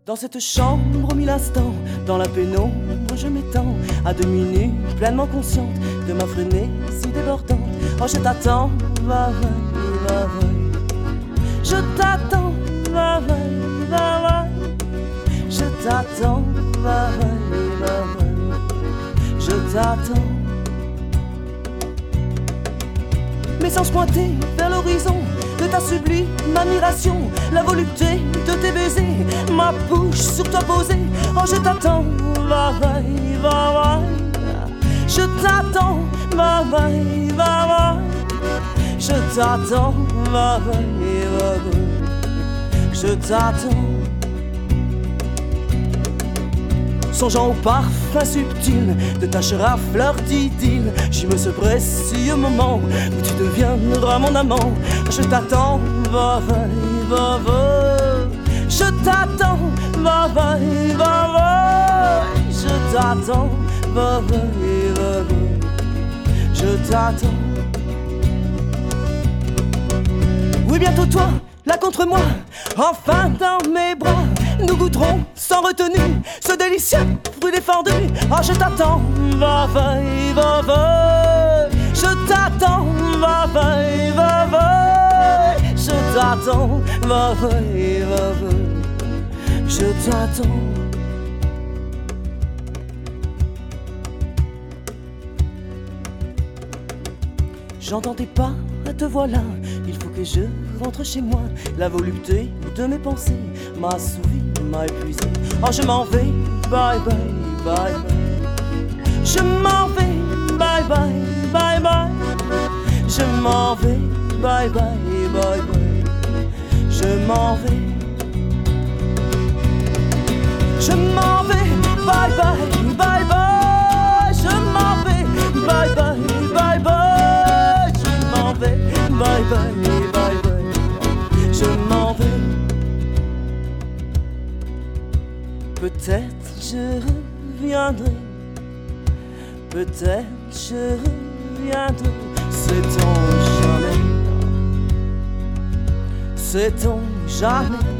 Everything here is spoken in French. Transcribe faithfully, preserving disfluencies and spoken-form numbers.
Dans cette chambre au mille instants, dans la pénombre je m'étends, à demi nue, pleinement consciente de ma frénésie débordante. Oh je t'attends, va, va, va, va. Je t'attends, va, va, va, va. Je t'attends, va, va, va, va. Je t'attends. Mes anges pointés vers l'horizon de ta sublime admiration, la volupté de tes baisers, ma bouche sur toi posée. Oh je t'attends, va, va, va, va. Je t'attends, va, va, va, va. Je t'attends, va, va, va, va. Je t'attends. Songeant au parfum subtil de ta chair à fleur d'idylle, j'aime ce précieux moment où tu deviendras mon amant. Je t'attends, va, va, va, va. Je t'attends, va, va, va, va. Je t'attends, va, va, va, va. Je t'attends. Oui, bientôt toi, là contre moi, enfin dans mes bras, nous goûterons sans retenue ce délicieux fruit défendu. Ah, je t'attends, va, va, va, va. Je t'attends, va, va, va, va. Je t'attends, va, va, va, va. Je t'attends. J'entends tes pas, te voilà. Il faut que je rentre chez moi. La volupté de mes pensées m'a assouvi, m'a épuisé. Oh je m'en vais, bye bye, bye bye. Je m'en vais, bye bye, bye bye. Je m'en vais, bye bye, bye bye. Je m'en vais. Je m'en vais, bye bye, bye bye. Je m'en vais, bye bye, bye bye. Je m'en vais, bye bye, bye bye. Je m'en vais. Peut-être je reviendrai, peut-être je reviendrai. Sait-on jamais, sait-on jamais.